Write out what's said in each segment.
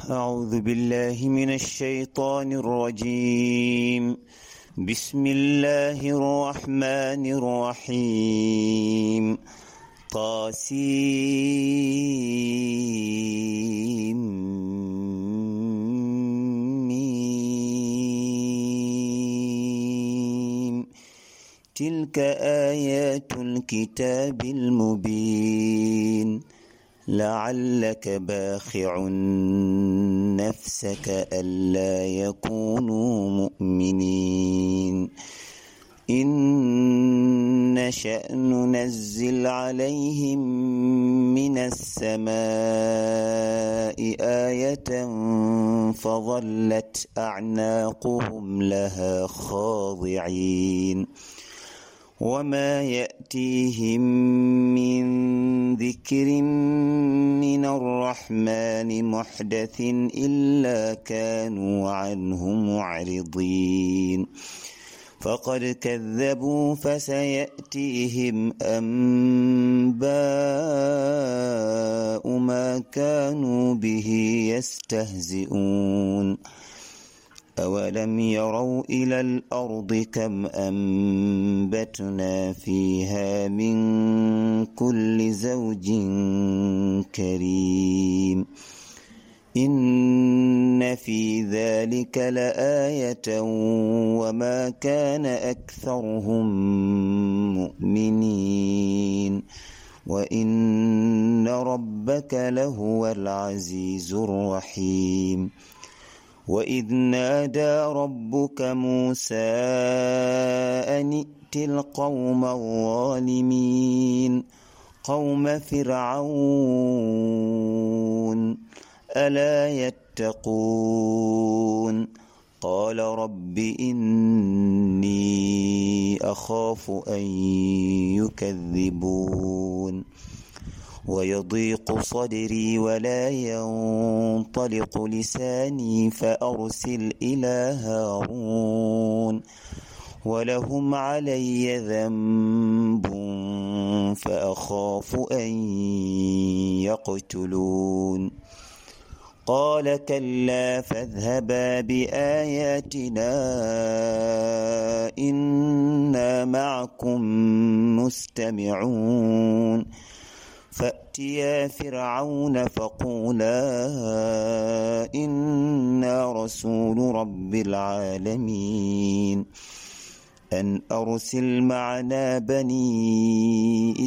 أعوذ بالله من الشيطان الرجيم. بسم الله الرحمن الرحيم. طاسيم. تلك آيات الكتاب المبين. لعلك باخع نفسك ألا يكونوا مؤمنين. إن نشأ ننزل عليهم من السماء آية فظلت أعناقهم لها خاضعين. وما يأتيهم من ذكر من الرحمن محدث إلا كانوا عنه معرضين. فقد كذبوا فسيأتيهم أنباء ما كانوا به يستهزئون. أولم يروا إلى الأرض كم أنبتنا فيها من كل زوج كريم. إن في ذلك لآية وما كان أكثرهم مؤمنين وإن ربك لهو العزيز الرحيم. وإذ نادى ربك موسى أن ائت القوم الظالمين قوم فرعون ألا يتقون. قال رب إني أخاف أن يكذبون. ويضيق صدري ولا ينطلق لساني فأرسل إلى هارون ولهم علي ذنب فأخاف أن يقتلون. قال كلا فاذهبا بآياتنا إنا معكم مستمعون. فأتيا فرعون فقولا إنا رسول رب العالمين أن أرسل معنا بني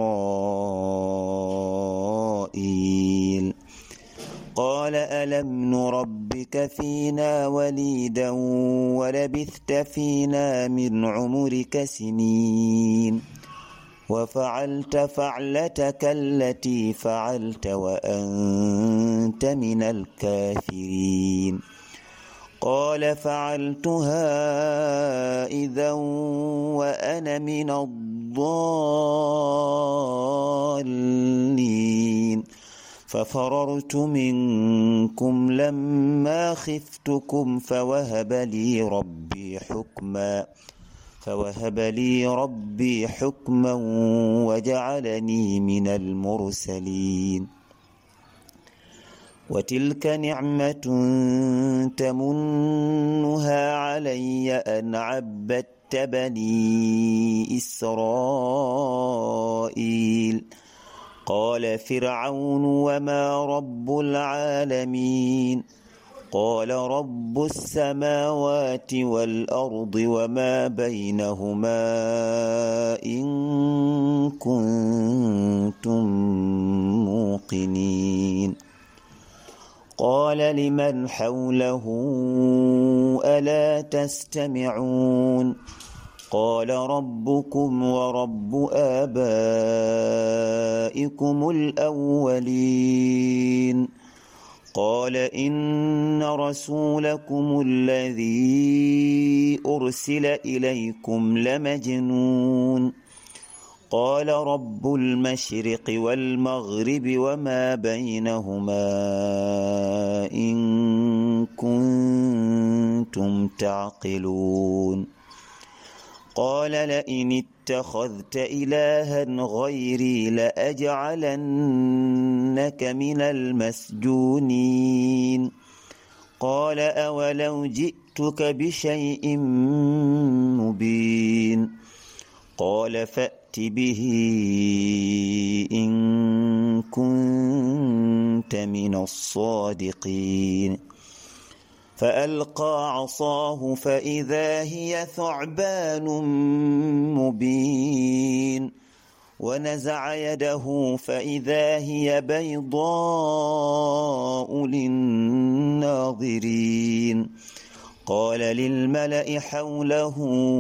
إسرائيل. قال ألم نربك فينا وليدا ولبثت فينا من عمرك سنين وفعلت فعلتك التي فعلت وأنت من الكافرين. قال فعلتها إذا وأنا من الضالين. ففررت منكم لما خفتكم فوهب لي ربي حكما وجعلني من المرسلين. وتلك نعمة تمنها علي أن عبدت بني إسرائيل. قال فرعون وما رب العالمين. قال رب السماوات والأرض وما بينهما إن كنتم موقنين. قال لمن حوله ألا تستمعون. قال ربكم ورب آبائكم الأولين. قال إن رسولكم الذي أرسل إليكم لمجنون. قال رب المشرق والمغرب وما بينهما إن كنتم تعقلون. قال لئن اتخذت إلها غيري لأجعلنك إنك من المسجونين قال أولو جئتك بشيء مبين قال فأت به إن كنت من الصادقين فألقى عصاه فإذا هي ثعبان مبين ونزع يده فإذا هي بيضاء للناظرين قال للملأ حوله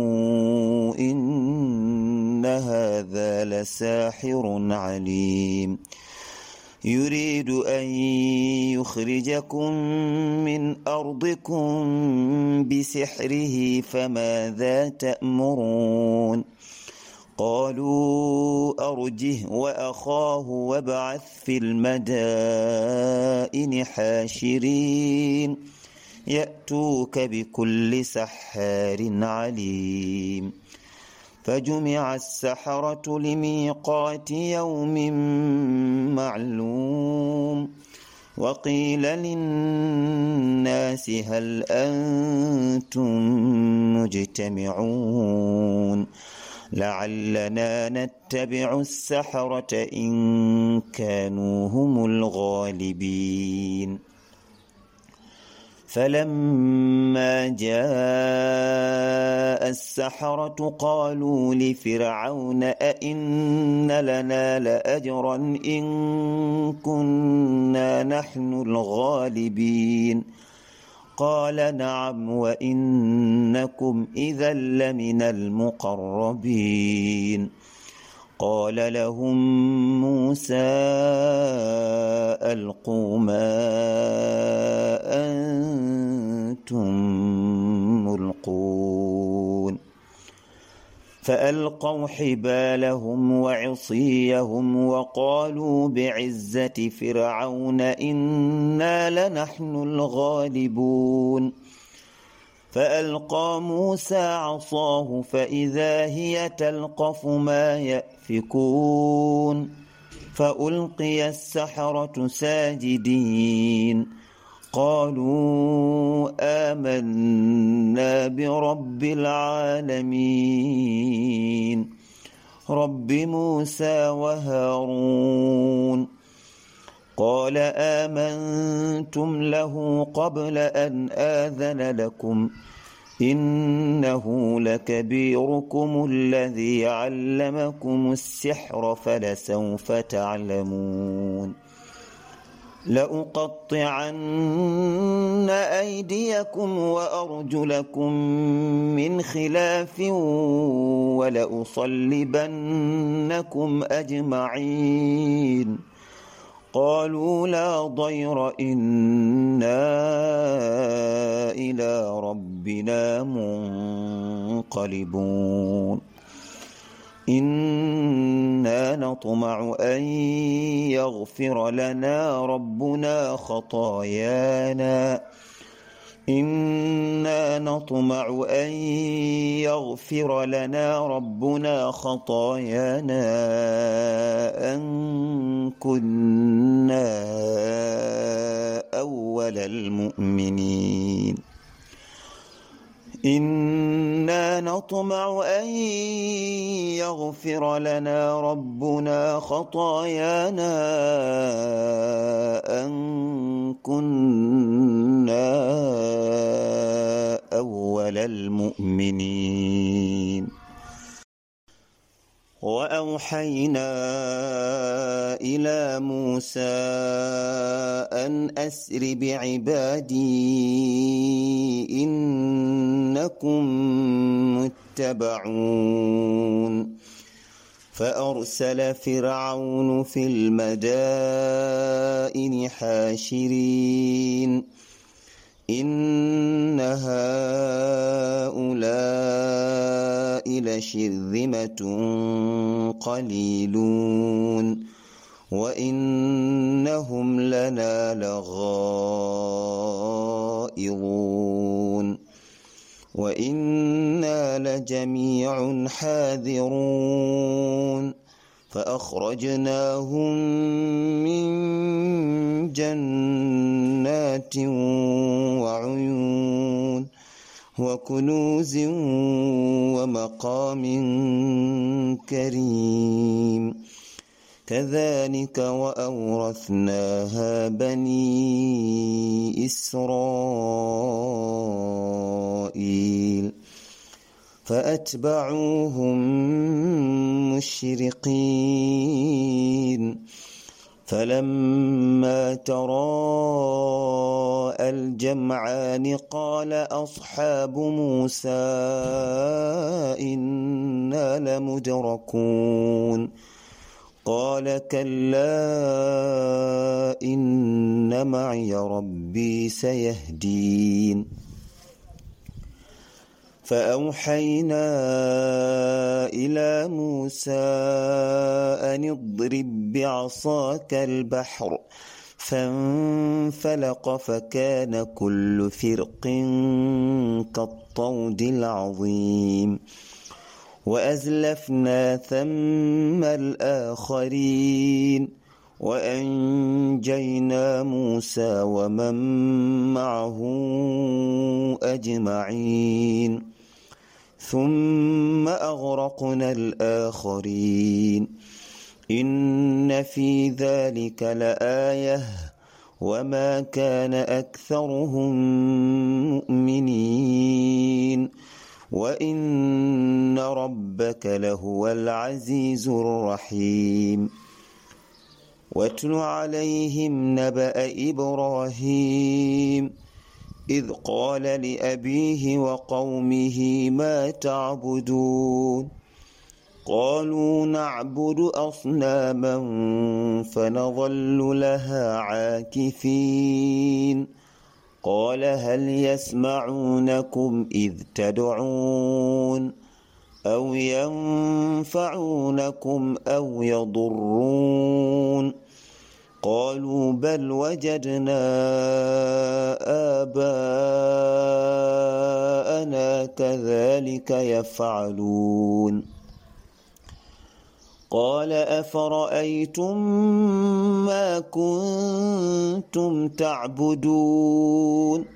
إن هذا لساحر عليم يريد أن يخرجكم من أرضكم بسحره فماذا تأمرون قالوا أرجه وأخاه وابعث في المدائن حاشرين يأتوك بكل سحار عليم فجمع السحرة لميقات يوم معلوم وقيل للناس هل أنتم مجتمعون لعلنا نتبع السحرة إن كانوا هم الغالبين فلما جاء السحرة قالوا لفرعون أئن لنا لأجرا إن كنا نحن الغالبين قال نعم وإنكم إذا لمن المقربين قال لهم موسى ألقوا ما أنتم ملقون فألقوا حبالهم وعصيهم وقالوا بعزة فرعون إنا لنحن الغالبون فألقى موسى عصاه فإذا هي تلقف ما يأفكون فألقي السحرة ساجدين قالوا آمنا برب العالمين رب موسى وهارون قال آمنتم له قبل أن آذن لكم إنه لكبيركم الذي علمكم السحر فلسوف تعلمون لأقطعن أيديكم وأرجلكم من خلاف ولأصلبنكم أجمعين قالوا لا ضير إنا إلى ربنا منقلبون إنا نطمع أن يغفر لنا ربنا خطايانا إنا نطمع أن يغفر لنا ربنا خطايانا أن كنا أول المؤمنين إنا نطمع أن يغفر لنا ربنا خطايانا أن كنا أول المؤمنين وأوحينا إلى موسى أن أسر بعبادي إنكم متبعون فأرسل فرعون في المدائن حاشرين إن هؤلاء لشرذمة قليلون وإنهم لنا لغائظون وإنا لجميع حاذرون فأخرجناهم من جنات وعيون وكنوز ومقام كريم كذلك وأورثناها بني إسرائيل فأتبعوهم مشرقين فلما تراءى الجمعان قال أصحاب موسى إنا لمدركون قال كلا إن معي ربي سيهدين فأوحينا إلى موسى أن اضرب بعصاك البحر فانفلق فكان كل فرق كالطود العظيم وأزلفنا ثم الآخرين وأنجينا موسى ومن معه أجمعين ثم أغرقنا الآخرين إن في ذلك لآية وما كان أكثرهم مؤمنين وإن ربك لهو العزيز الرحيم واتل عليهم نبأ إبراهيم إذ قال لأبيه وقومه ما تعبدون قالوا نعبد أصناما فنظل لها عاكفين قال هل يسمعونكم إذ تدعون أو ينفعونكم أو يضرون قالوا بل وجدنا آباءنا كذلك يفعلون قال أفرأيتم ما كنتم تعبدون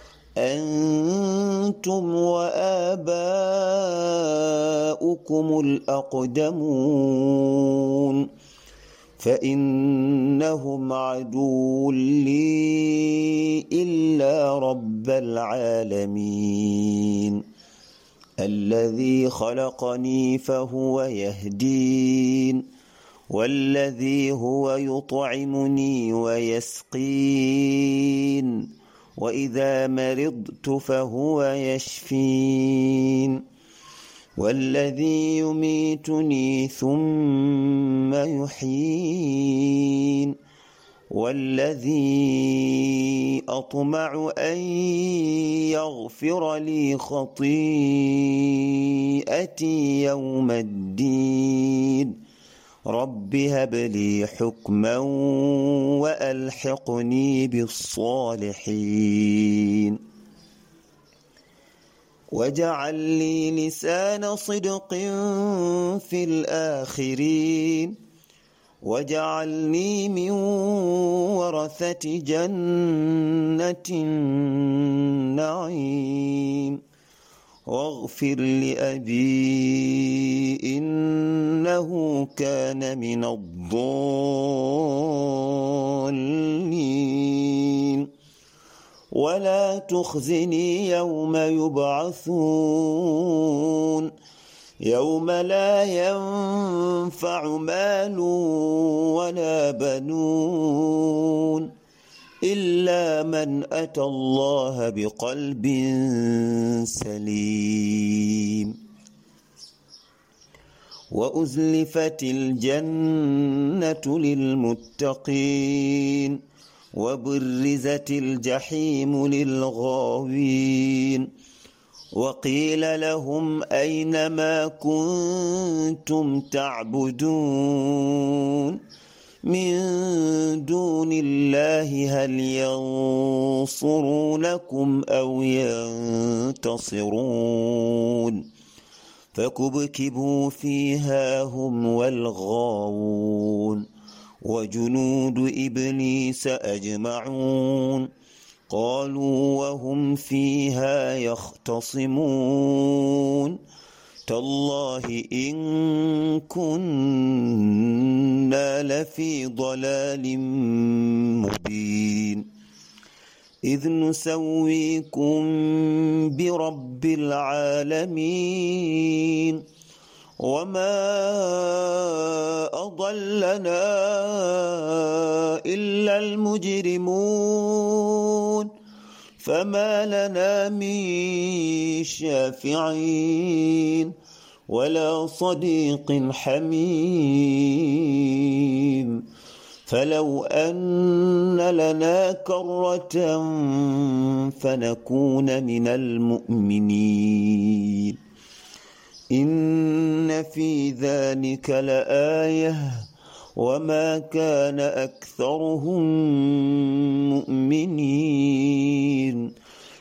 أنتم وآباؤكم الأقدمون فإنهم عدو لي إلا رب العالمين الذي خلقني فهو يهدين والذي هو يطعمني ويسقين وإذا مرضت فهو يشفين والذي يميتني ثم يحيين والذي أطمع أن يغفر لي خطيئتي يوم الدين رب هب لي حكما وألحقني بالصالحين واجعل لي لسان صدق في الآخرين واجعلني من ورثة جنة النعيم واغفر لأبي إنه كان من الضالين ولا تخزني يوم يبعثون يوم لا ينفع مال ولا بنون إلا من أتى الله بقلب سليم وأزلفت الجنة للمتقين وبرزت الجحيم للغاوين وقيل لهم أين ما كنتم تعبدون من دون الله هل ينصرونكم أو ينتصرون فكبكبوا فيها هم والغاوون وجنود إبليس أجمعون قالوا وهم فيها يختصمون تالله إن كنا لفي ضلال مبين إذ نسويكم برب العالمين وما أضلنا إلا المجرمون فما لنا من شافعين ولا صديق حميم فلو أن لنا كرة فنكون من المؤمنين إن في ذلك لآية وما كان أكثرهم مؤمنين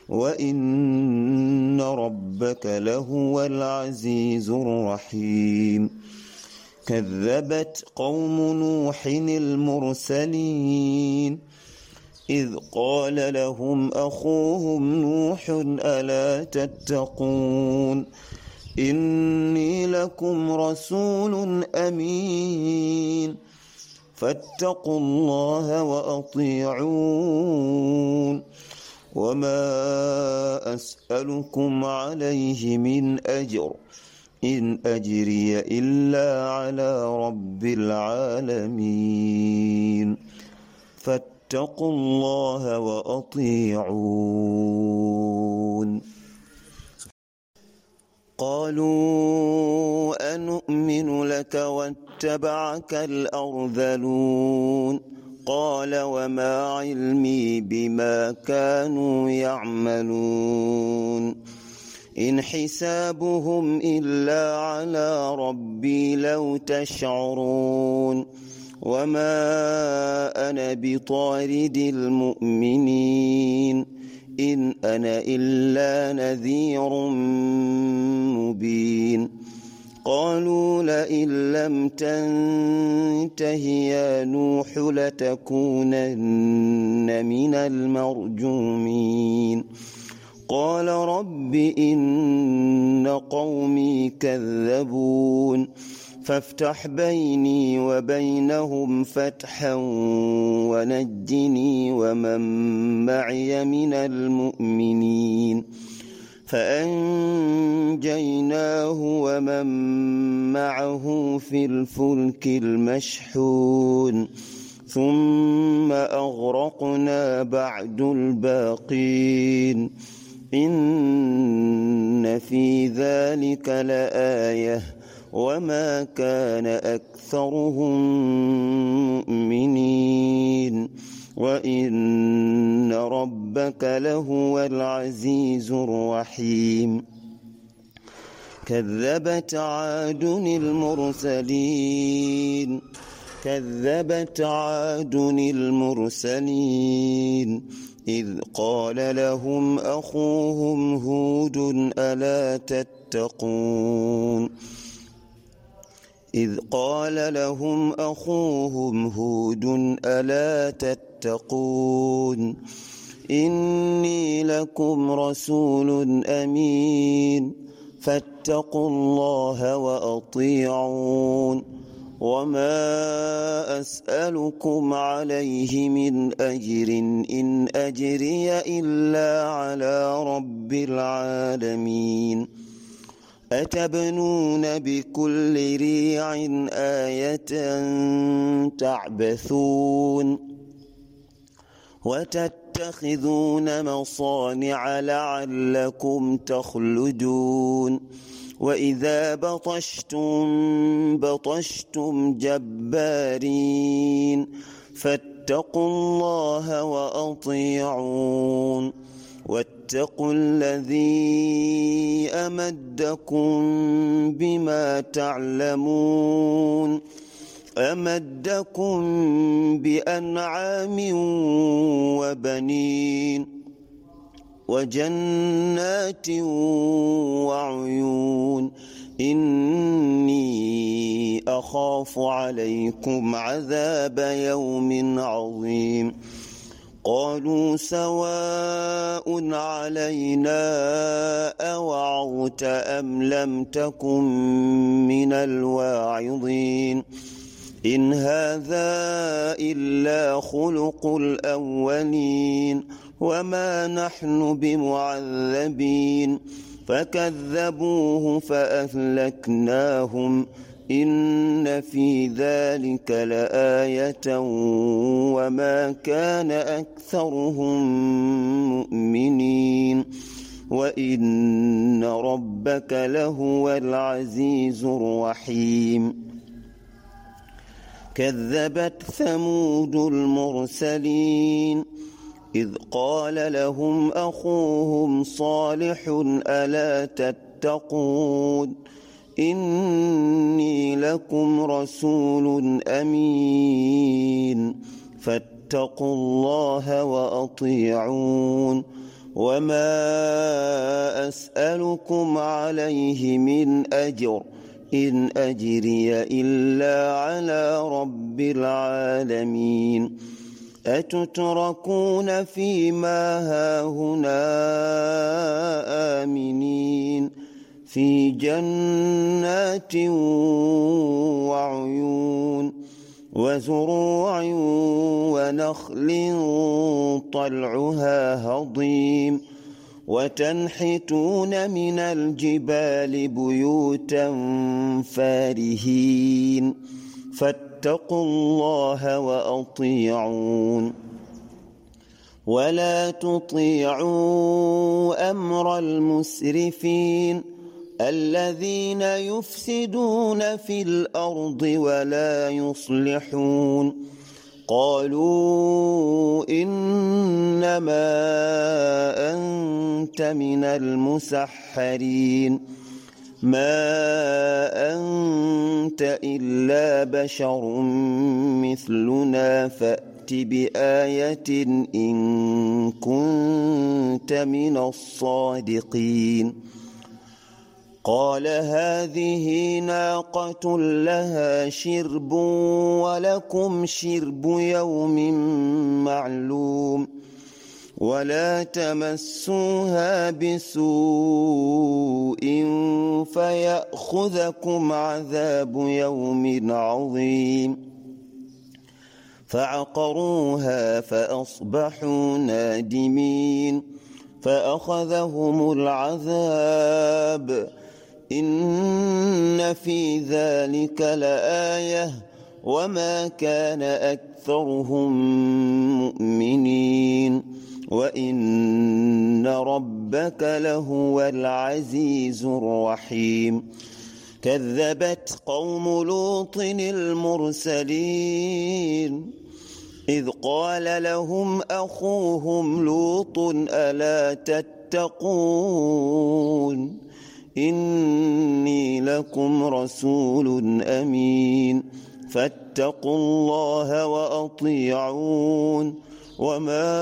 وإن ربك لهو العزيز الرحيم كذبت قوم نوح المرسلين إذ قال لهم أخوهم نوح ألا تتقون إني لكم رسول أمين فاتقوا الله وأطيعون وما أسألكم عليه من أجر إن أجري إلا على رب العالمين فاتقوا الله وأطيعون قالوا أنؤمن لك واتبعك الأرذلون قال وما علمي بما كانوا يعملون إن حسابهم إلا على ربي لو تشعرون وما أنا بطارد المؤمنين إن أنا إلا نذير مبين قالوا لئن لم تنته يا نوح لتكونن من المرجومين قال رب إن قومي كذبون فافتح بيني وبينهم فتحا ونجني ومن معي من المؤمنين فأنجيناه ومن معه في الفلك المشحون ثم أغرقنا بعد الباقين إن في ذلك لآية وما كان أكثرهم مؤمنين وإن ربك لهو العزيز الرحيم كذبت عاد المرسلين إذ قال لهم أخوهم هود ألا تتقون إني لكم رسول أمين فاتقوا الله وأطيعون وما أسألكم عليه من أجر إن أجري إلا على رب العالمين أتبنون بكل ريع آية تعبثون وتتخذون مصانع لعلكم تخلدون وإذا بطشتم جبارين فاتقوا الله وأطيعون واتقوا الذي أمدكم بما تعلمون أمدكم بأنعام وبنين وجنات وعيون إني أخاف عليكم عذاب يوم عظيم قالوا سواء علينا أوعظت أم لم تكن من الواعظين إن هذا إلا خلق الأولين وما نحن بمعذبين فكذبوه فأهلكناهم إن في ذلك لآية وما كان أكثرهم مؤمنين وإن ربك لهو العزيز الرحيم كذبت ثمود المرسلين إذ قال لهم أخوهم صالح ألا تتقون إني لكم رسول أمين فاتقوا الله وأطيعون وما أسألكم عليه من أجر إن أجري إلا على رب العالمين أتتركون فيما هاهنا آمنين في جنات وعيون وزروع ونخل طلعها هضيم وتنحتون من الجبال بيوتا فارهين فاتقوا الله وأطيعون ولا تطيعوا أمر المسرفين الذين يفسدون في الأرض ولا يصلحون قالوا إنما أنت من المسحرين ما أنت إلا بشر مثلنا فأت بآية إن كنت من الصادقين قال هذه ناقة لها شرب ولكم شرب يوم معلوم ولا تمسوها بسوء فيأخذكم عذاب يوم عظيم فعقروها فأصبحوا نادمين فأخذهم العذاب إن في ذلك لآية وما كان أكثرهم مؤمنين وإن ربك لهو العزيز الرحيم كذبت قوم لوط المرسلين إذ قال لهم أخوهم لوط ألا تتقون إني لكم رسول أمين فاتقوا الله وأطيعون وما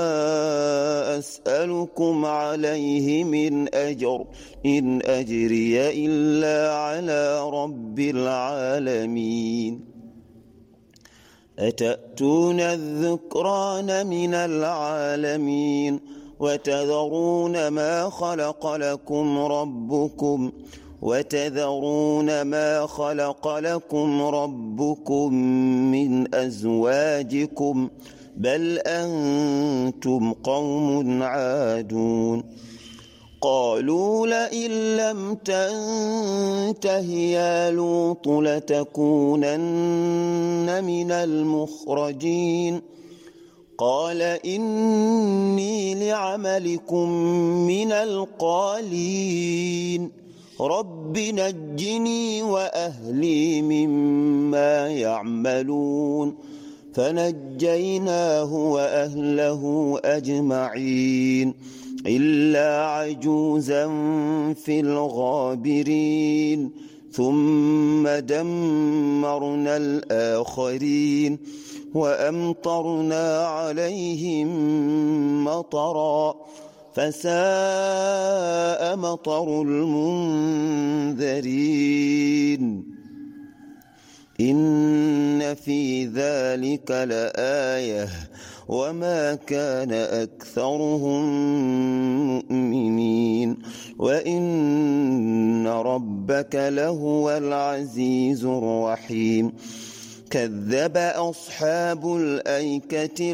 أسألكم عليه من أجر إن أجري إلا على رب العالمين أتأتون الذكران من العالمين وتذرون ما خلق لكم ربكم من أزواجكم بل أنتم قوم عادون قالوا لئن لم تنته يا لوط لتكونن من المخرجين قال إني لعملكم من القالين رب نجني وأهلي مما يعملون فنجيناه وأهله أجمعين إلا عجوزا في الغابرين ثم دمرنا الآخرين وأمطرنا عليهم مطرا فساء مطر المنذرين إن في ذلك لآية وما كان أكثرهم مؤمنين وإن ربك لهو العزيز الرحيم كذب أصحاب الأيكة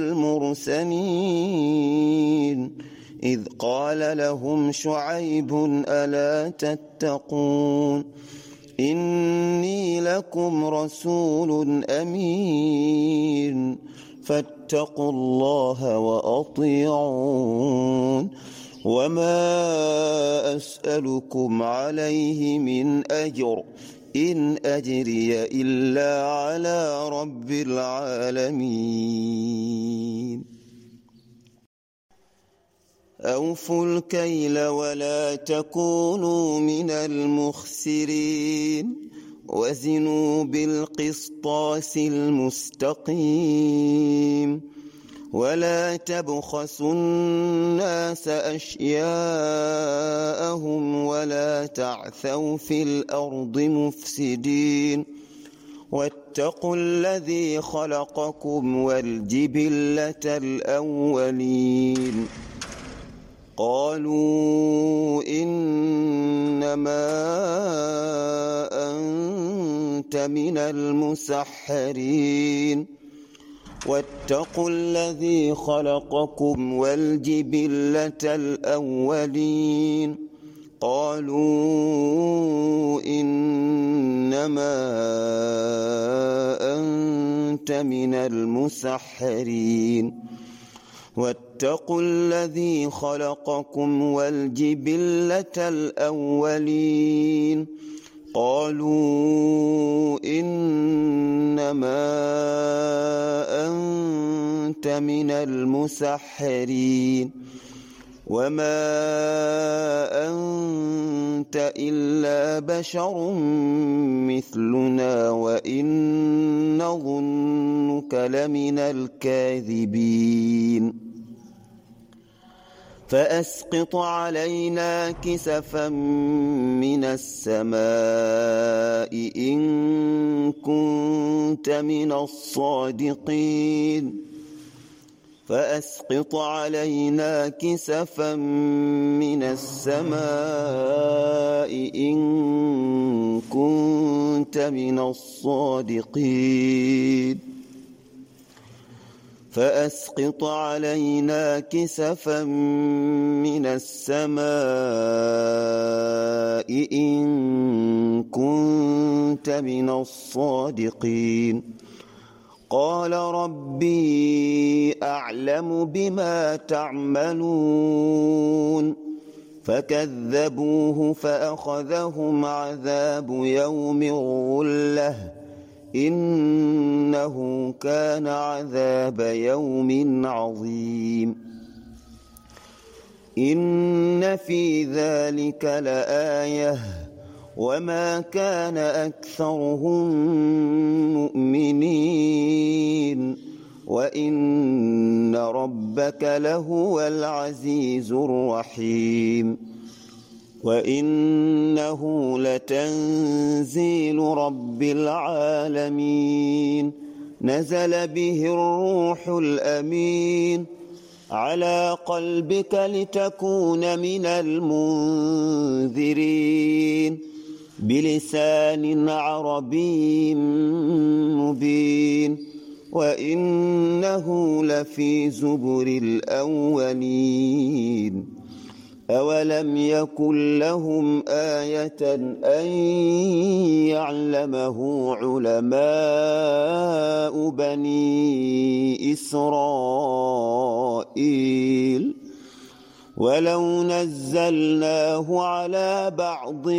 المرسلين إذ قال لهم شعيب ألا تتقون إني لكم رسول أمين فاتقوا الله وأطيعون وما أسألكم عليه من أجر إن أجري إلا على رب العالمين أوفوا الكيل ولا تكونوا من المخسرين وزنوا بالقسطاس المستقيم ولا تبخسوا الناس أشياءهم ولا تعثوا في الأرض مفسدين واتقوا الذي خلقكم والجبلة الأولين قالوا إنما أنت من المسحرين واتقوا الذي خلقكم والجبلة الأولين قالوا إنما أنت من المسحرين واتقوا الذي خلقكم والجبلة الأولين قالوا إنما أنت من المسحرين وما أنت إلا بشر مثلنا وإن نظنك لمن الكاذبين فأسقط علينا كسفا من السماء إن كنت من الصادقين فأسقط علينا كسفا من السماء إن كنت من الصادقين فأسقط علينا كسفا من السماء إن كنت من الصادقين قال ربي أعلم بما تعملون فكذبوه فأخذهم عذاب يوم الظلة إنه كان عذاب يوم عظيم إن في ذلك لآية وما كان أكثرهم مؤمنين وإن ربك لهو العزيز الرحيم وإنه لتنزيل رب العالمين نزل به الروح الأمين على قلبك لتكون من المنذرين بلسان عربي مبين وإنه لفي زبر الأولين أولم يكن لهم آية أن يعلمه علماء بني إسرائيل ولو نزلناه على بعض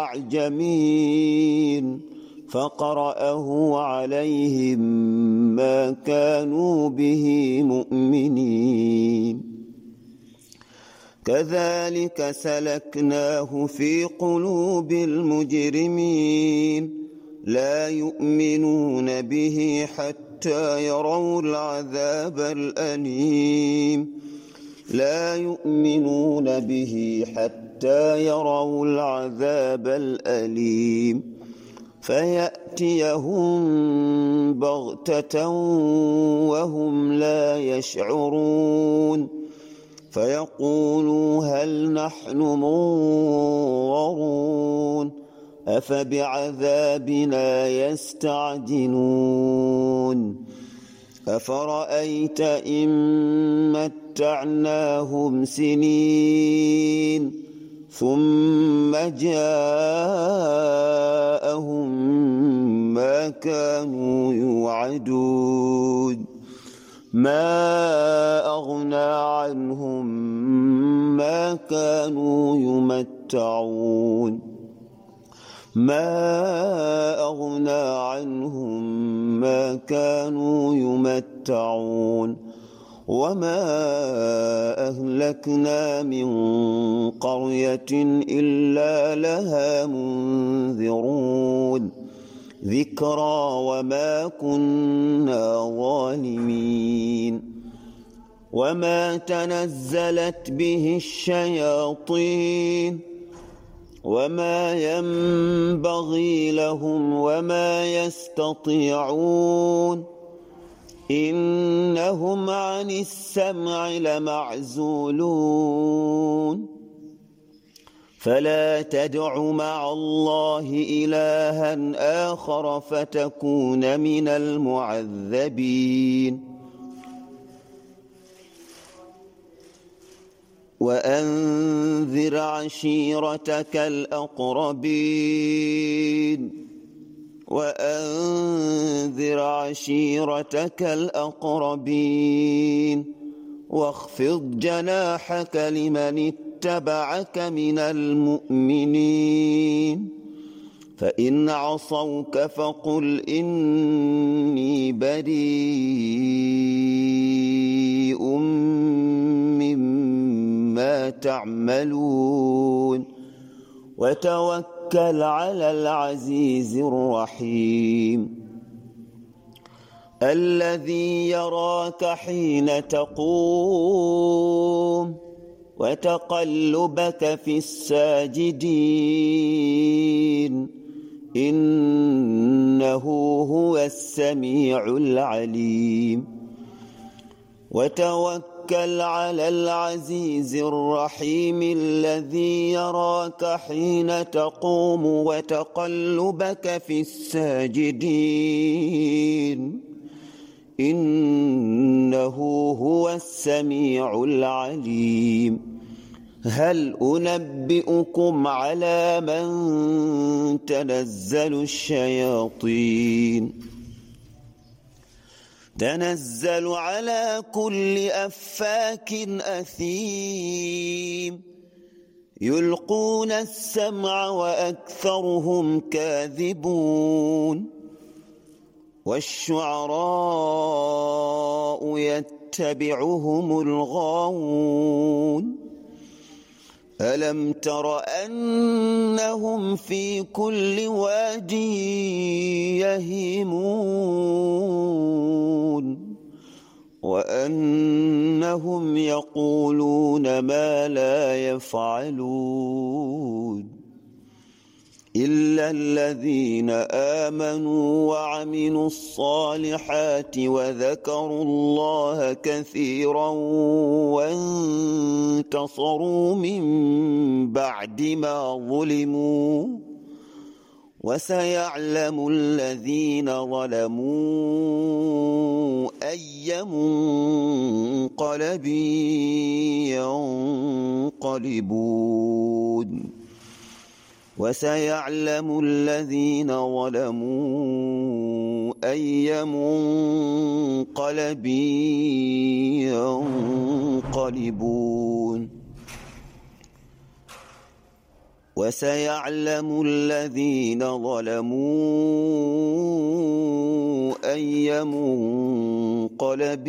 الأعجمين فقرأه عليهم ما كانوا به مؤمنين كذلك سلكناه في قلوب المجرمين لا يؤمنون به حتى يروا العذاب الأليم لا يؤمنون به حتى يروا العذاب الأليم فيأتيهم بغتة وهم لا يشعرون فيقولوا هل نحن منظرون أفبعذابنا يستعجلون أفرأيت إن متعناهم سنين ثم جاءهم ما كانوا يوعدون ما أغنى عنهم ما كانوا يمتعون ما أغنى عنهم ما كانوا يمتعون وما أهلكنا من قرية إلا لها منذرون ذكرى وما كنا ظالمين وما تنزلت به الشياطين وما ينبغي لهم وما يستطيعون إنهم عن السمع لمعزولون فلا تدع مع الله إلها آخر فتكون من المعذبين وأنذر عشيرتك الأقربين واخفض جناحك لمن اتبعك من المؤمنين فإن عصوك فقل إني بريء مما تعملون وتوكل على العزيز الرحيم الذي يراك حين تقوم وتقلبك في الساجدين إنه هو السميع العليم وتوكل على العزيز الرحيم الذي يراك حين تقوم وتقلبك في الساجدين إنه هو السميع العليم هل أنبئكم على من تنزل الشياطين تنزل على كل أفاك أثيم يلقون السمع وأكثرهم كاذبون والشعراء يتبعهم الغاوون ألم تر أنهم في كل واد يهيمون وأنهم يقولون ما لا يفعلون إلا الذين آمنوا وعملوا الصالحات وذكروا الله كثيرا وانتصروا من بعد ما ظلموا وسيعلم الذين ظلموا أي منقلب ينقلبون وسيعلم الذين ظلموا أي منقلب ينقلبون وسيعلم الذين ظلموا أي منقلب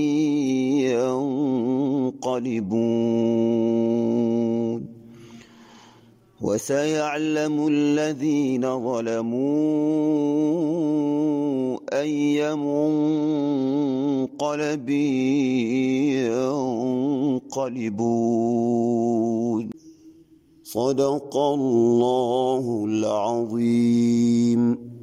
ينقلبون وسيعلم الذين ظلموا أي منقلب منقلب ينقلبون صدق الله العظيم.